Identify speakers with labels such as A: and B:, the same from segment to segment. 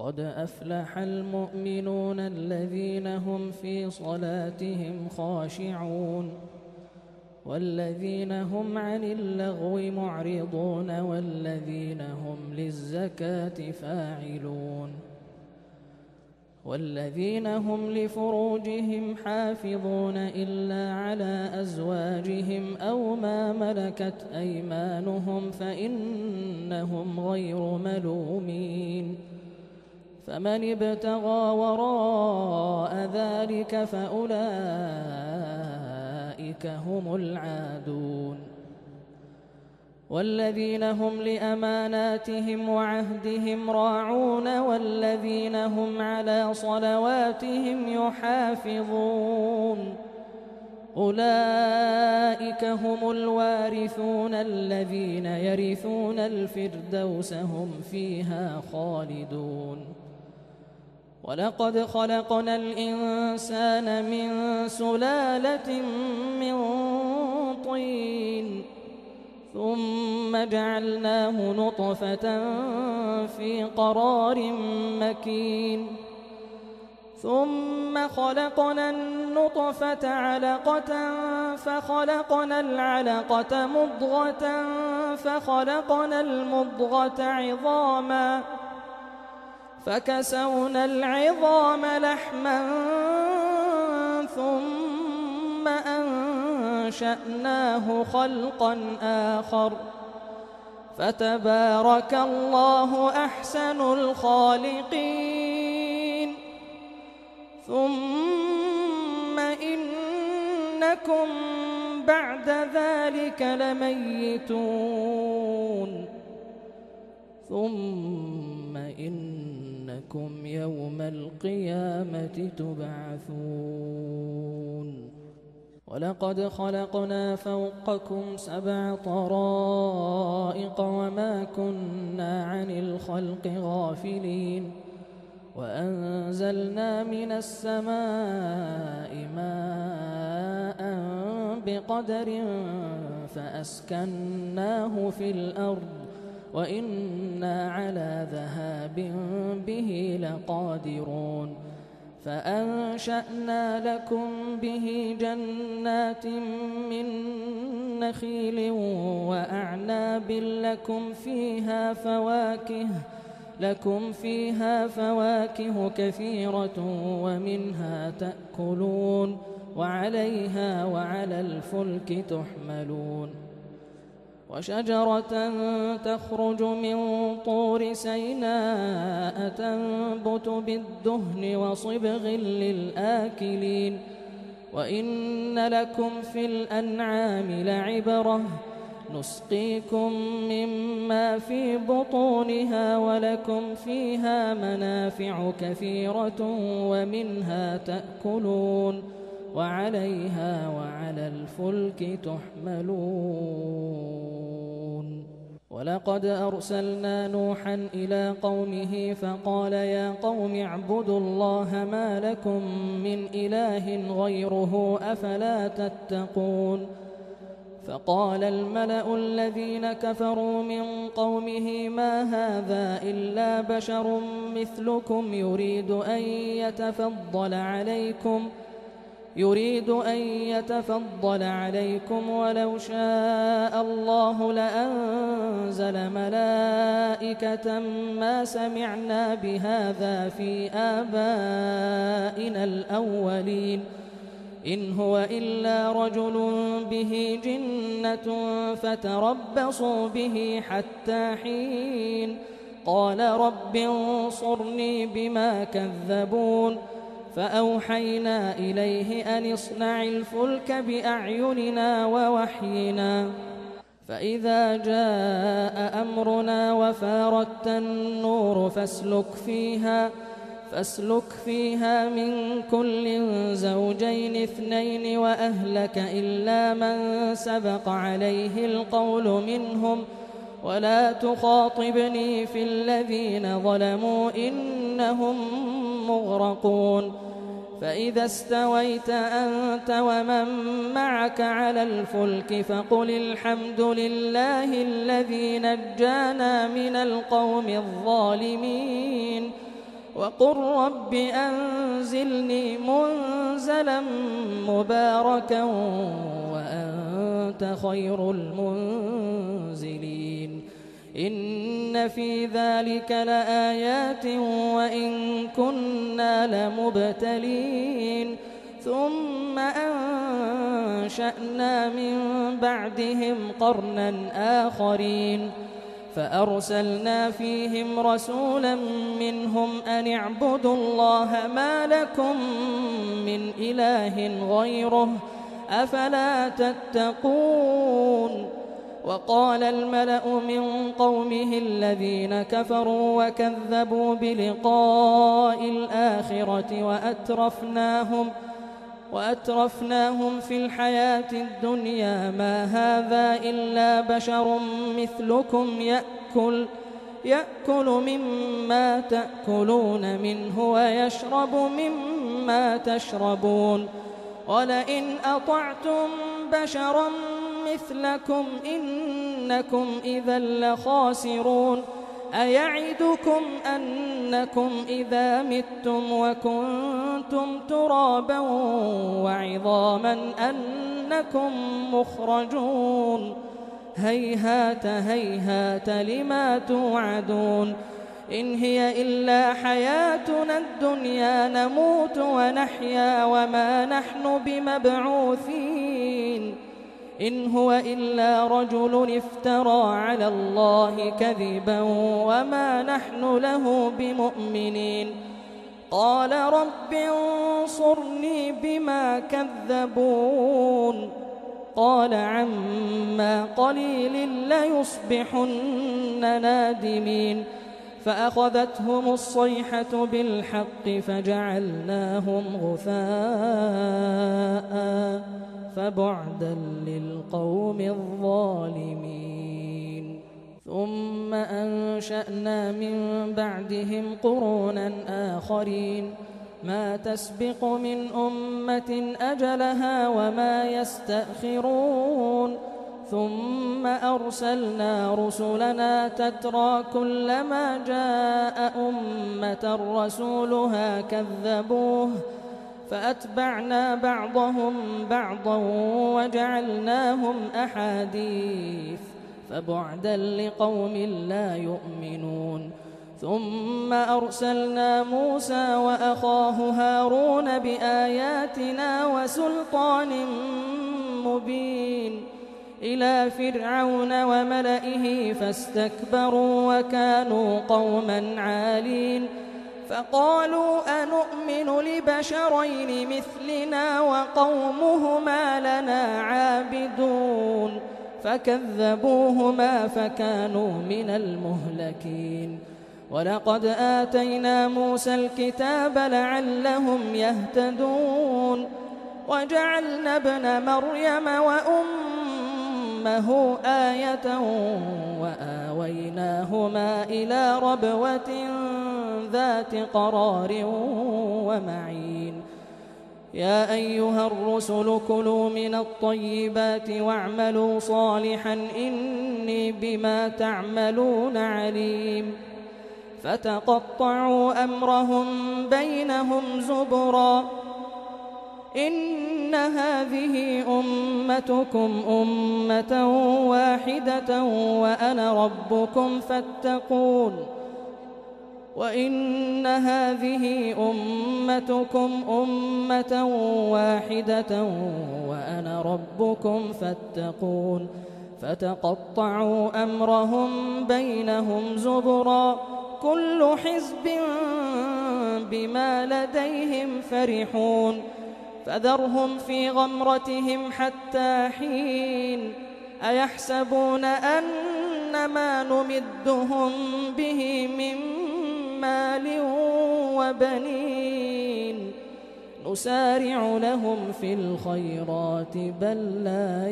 A: قد أفلح المؤمنون الذين هم في صلاتهم خاشعون والذين هم عن اللغو معرضون والذين هم للزكاة فاعلون والذين هم لفروجهم حافظون إلا على أزواجهم أو ما ملكت أيمانهم فإنهم غير ملومين فمن ابتغى وراء ذلك فأولئك هم العادون والذين هم لأماناتهم وعهدهم راعون والذين هم على صلواتهم يحافظون أولئك هم الوارثون الذين يرثون الفردوس هم فيها خالدون ولقد خلقنا الإنسان من سلالة من طين ثم جعلناه نطفة في قرار مكين ثم خلقنا النطفة علقة فخلقنا العلقة مضغة فخلقنا المضغة عظاما فكسونا العظام لحما ثم أنشأناه خلقا آخر فتبارك الله أحسن الخالقين ثم إنكم بعد ذلك لميتون ثم إنكم يوم القيامة تبعثون ولقد خلقنا فوقكم 7 طرائق وما كنا عن الخلق غافلين وأنزلنا من السماء ماء بقدر فأسكناه في الأرض وإنا على ذهاب به لقادرون فأنشأنا لكم به جنات من نخيل وأعناب لكم فيها فواكه كثيرة ومنها تأكلون وعليها وعلى الفلك تحملون وشجرة تخرج من طور سيناء تنبت بالدهن وصبغ للآكلين وإن لكم في الأنعام لعبرة نسقيكم مما في بطونها ولكم فيها منافع كثيرة ومنها تأكلون وعليها وعلى الفلك تحملون ولقد أرسلنا نوحا إلى قومه فقال يا قوم اعبدوا الله ما لكم من إله غيره أفلا تتقون فقال الملأ الذين كفروا من قومه ما هذا إلا بشر مثلكم يريد أن يتفضل عليكم ولو شاء الله لأنزل ملائكة ما سمعنا بهذا في آبائنا الأولين إن هو إلا رجل به جنة فتربصوا به حتى حين قال رب انصرني بما كذبون فأوحينا إليه أن اصنع الفلك بأعيننا ووحينا فإذا جاء أمرنا وفارت النور فاسلك فيها من كل زوجين 2 وأهلك إلا من سبق عليه القول منهم ولا تخاطبني في الذين ظلموا إنهم مغرقون فإذا استويت أنت ومن معك على الفلك فقل الحمد لله الذي نجانا من القوم الظالمين وقل رب أنزلني منزلا مباركا وأنت خير المنزلين إن في ذلك لآيات وإن كنا لمبتلين ثم أنشأنا من بعدهم قرنا آخرين فأرسلنا فيهم رسولا منهم أن اعبدوا الله ما لكم من إله غيره أفلا تتقون وقال الملأ من قومه الذين كفروا وكذبوا بلقاء الآخرة وأترفناهم في الحياة الدنيا ما هذا إلا بشر مثلكم يأكل مما تأكلون منه ويشرب مما تشربون ولئن أطعتم بشرا مثلكم إنكم إذا لخاسرون أيعدكم أنكم إذا متم وكنتم ترابا وعظاما أنكم مخرجون هيهات هيهات لما توعدون إن هي إلا حياتنا الدنيا نموت ونحيا وما نحن بمبعوثين إن هو إلا رجل افترى على الله كذبا وما نحن له بمؤمنين قال رب انصرني بما كذبون قال عما قليل ليصبحن نادمين فأخذتهم الصيحة بالحق فجعلناهم غثاء فبعدا للقوم الظالمين ثم أنشأنا من بعدهم قرونا آخرين ما تسبق من أمة أجلها وما يستأخرون ثم أرسلنا رسلنا تترى كلما جاء أمة رسولها كذبوه فأتبعنا بعضهم بعضا وجعلناهم أحاديث فبعدا لقوم لا يؤمنون ثم أرسلنا موسى وأخاه هارون بآياتنا وسلطان مبين إلى فرعون وملئه فاستكبروا وكانوا قوما عالين فقالوا أنؤمن لبشرين مثلنا وقومهما لنا عابدون فكذبوهما فكانوا من المهلكين ولقد آتينا موسى الكتاب لعلهم يهتدون وجعلنا ابن مريم وأمه آية وآويناهما إلى ربوة ذات قرار ومعين يا أيها الرسل كلوا من الطيبات واعملوا صالحا إني بما تعملون عليم فتقطعوا أمرهم بينهم زبرا إن هذه أمتكم أمة واحدة وأنا ربكم فاتقون وإن هذه أمتكم أمة واحدة وأنا ربكم فاتقون فتقطعوا أمرهم بينهم زبرا كل حزب بما لديهم فرحون فذرهم في غمرتهم حتى حين أيحسبون أن ما نمدهم به من مال وبنين نسارع لهم في الخيرات بل لا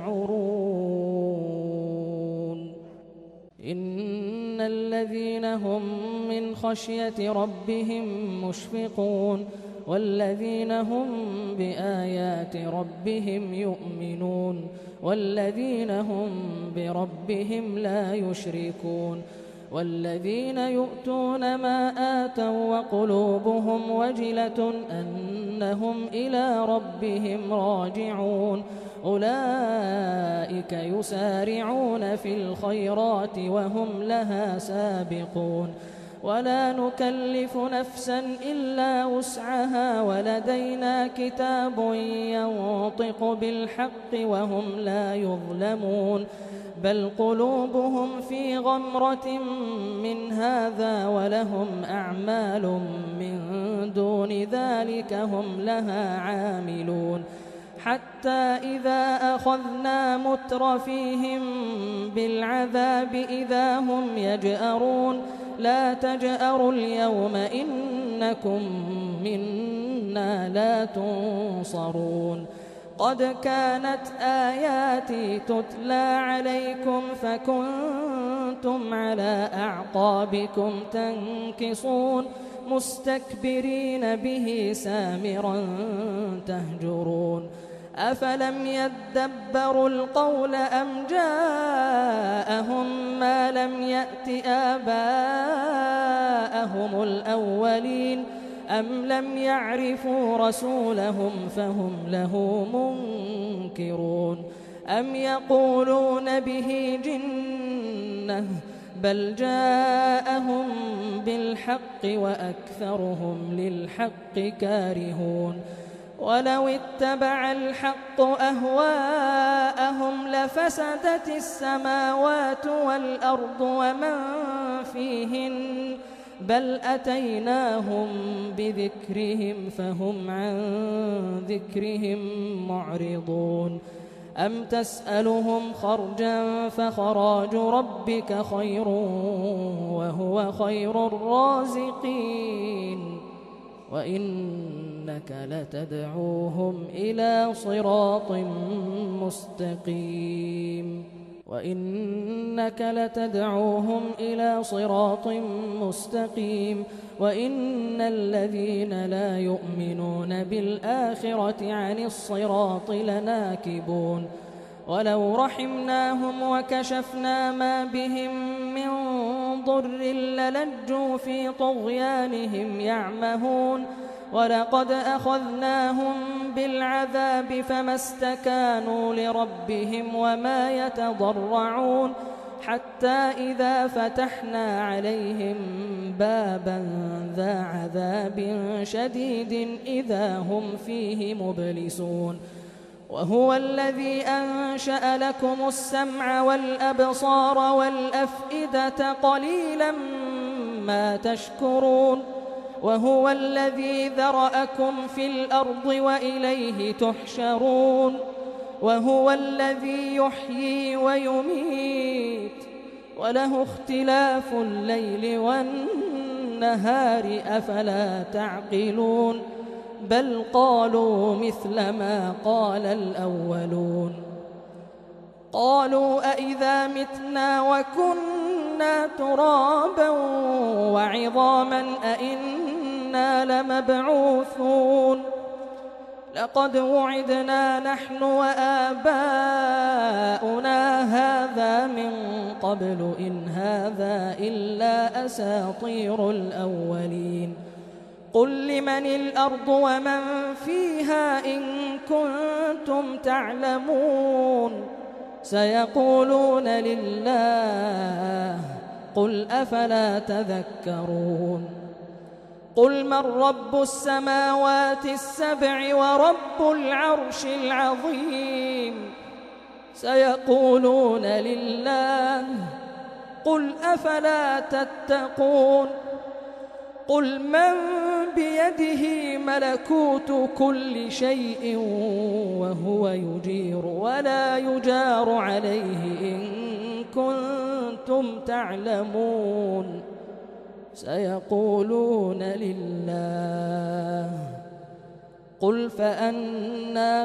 A: يشعرون إن الذين هم من خشية ربهم مشفقون والذين هم بآيات ربهم يؤمنون والذين هم بربهم لا يشركون والذين يؤتون ما آتوا وقلوبهم وجلة أنهم إلى ربهم راجعون أولئك يسارعون في الخيرات وهم لها سابقون ولا نكلف نفسا إلا وسعها ولدينا كتاب ينطق بالحق وهم لا يظلمون بل قلوبهم في غمرة من هذا ولهم أعمال من دون ذلك هم لها عاملون حتى إذا أخذنا مترفيهم بالعذاب إذا هم يجأرون لا تجأروا اليوم إنكم منا لا تنصرون قد كانت آياتي تتلى عليكم فكنتم على أعقابكم تنكصون مستكبرين به سامرا تهجرون أفلم يدبروا القول أم جاءهم ما لم يأت آباءهم الأولين أم لم يعرفوا رسولهم فهم له منكرون أم يقولون به جنة بل جاءهم بالحق وأكثرهم للحق كارهون ولو اتبع الحق أهواءهم لفسدت السماوات والأرض ومن فيهن بل أتيناهم بذكرهم فهم عن ذكرهم معرضون أم تسألهم خرجا فخراج ربك خير وهو خير الرازقين وإنك لتدعوهم إلى صراط مستقيم وإن الذين لا يؤمنون بالآخرة عن الصراط لناكبون ولو رحمناهم وكشفنا ما بهم من ضر للجوا في طغيانهم يعمهون ولقد أخذناهم بالعذاب فما استكانوا لربهم وما يتضرعون حتى إذا فتحنا عليهم بابا ذا عذاب شديد إذا هم فيه مبلسون وهو الذي أنشأ لكم السمع والأبصار والأفئدة قليلا ما تشكرون وهو الذي ذرأكم في الأرض وإليه تحشرون وهو الذي يحيي ويميت وله اختلاف الليل والنهار أفلا تعقلون بل قالوا مثل ما قال الأولون قالوا أئذا متنا وكنا ترابا وعظاما أئنا لمبعوثون لقد وعدنا نحن وآباؤنا هذا من قبل إن هذا إلا أساطير الأولين قل لمن الأرض ومن فيها إن كنتم تعلمون سيقولون لله قل أفلا تذكرون قل من رب السماوات السبع ورب العرش العظيم سيقولون لله قل أفلا تتقون قل من بيده ملكوت كل شيء وهو يجير ولا يجار عليه إن كنتم تعلمون سيقولون لله قل فأنى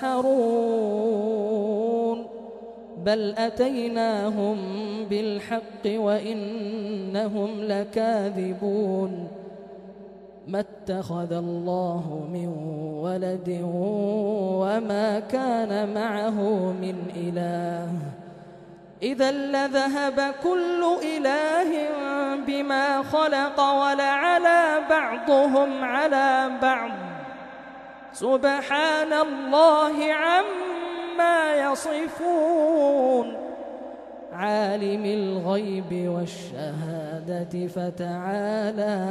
A: تسحرون بل أتيناهم بالحق وإنهم لكاذبون ما اتخذ الله من ولد وما كان معه من إله إذا لذهب كل إله بما خلق ولعلى بعضهم على بعض سبحان الله عما يصفون عالم الغيب والشهادة فتعالى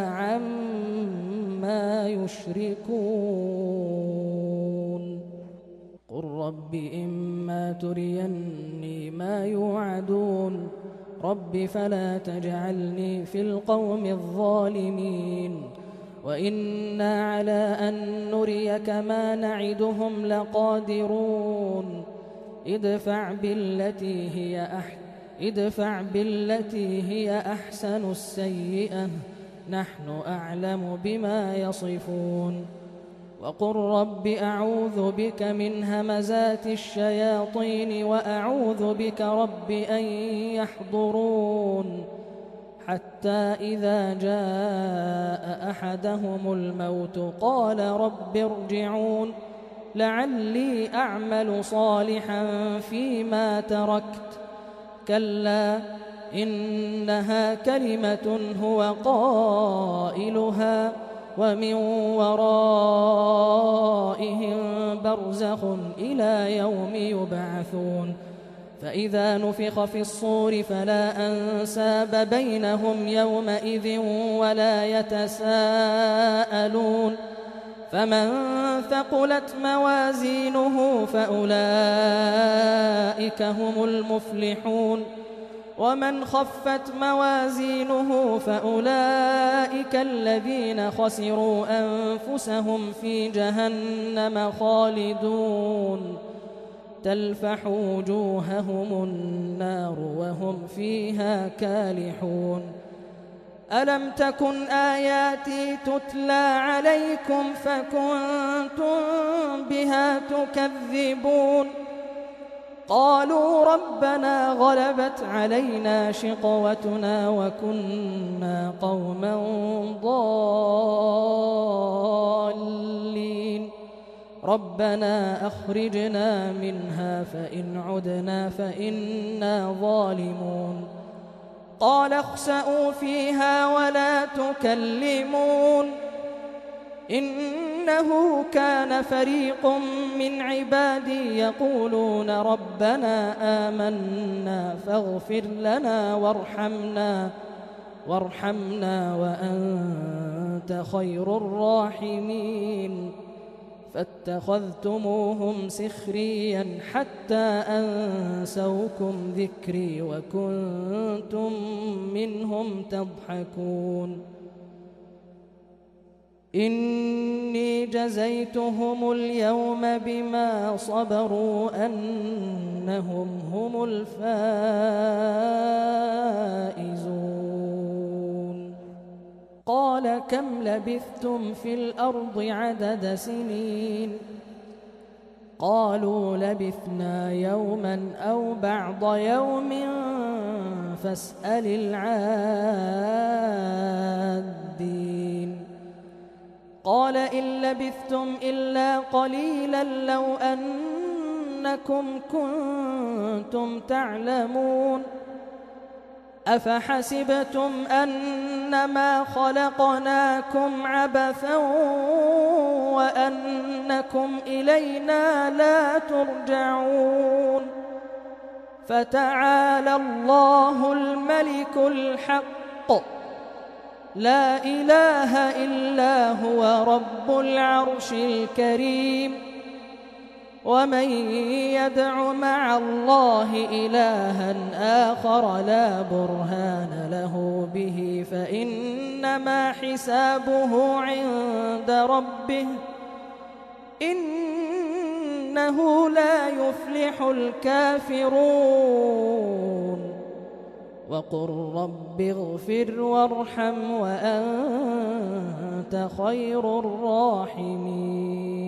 A: عما يشركون قل رب إما تريني ما يوعدون رب فلا تجعلني في القوم الظالمين وإنا على أن نريك ما نعدهم لقادرون ادفع بالتي هي أحسن السيئة نحن أعلم بما يصفون وقل رب أعوذ بك من همزات الشياطين وأعوذ بك رب أن يحضرون حتى إذا جاء أحدهم الموت قال رب ارجعون لعلي أعمل صالحا فيما تركت كلا إنها كلمة هو قائلها ومن ورائهم برزخ إلى يوم يبعثون فإذا نفخ في الصور فلا أنساب بينهم يومئذ ولا يتساءلون فمن ثقلت موازينه فأولئك هم المفلحون ومن خفت موازينه فأولئك الذين خسروا أنفسهم في جهنم خالدون تلفح وجوههم النار وهم فيها كالحون ألم تكن آياتي تتلى عليكم فكنتم بها تكذبون قالوا ربنا غلبت علينا شقوتنا وكنا قوما ضالين ربنا أخرجنا منها فإن عدنا فإنا ظالمون قال اخسئوا فيها ولا تكلمون إنه كان فريق من عبادي يقولون ربنا آمنا فاغفر لنا وارحمنا وأنت خير الراحمين فاتخذتموهم سخريا حتى أنسوكم ذكري وكنتم منهم تضحكون إني جزيتهم اليوم بما صبروا أنهم هم الفائزون قال كم لبثتم في الأرض عدد سنين قالوا لبثنا يوما أو بعض يوم فاسأل العادين قال إن لبثتم إلا قليلا لو أنكم كنتم تعلمون أفحسبتم أنما خلقناكم عبثا وأنكم إلينا لا ترجعون فتعالى الله الملك الحق لا إله إلا هو رب العرش الكريم ومن يدع مع الله إلها آخر لا برهان له به فإنما حسابه عند ربه إنه لا يفلح الكافرون وقل رب اغفر وارحم وأنت خير الراحمين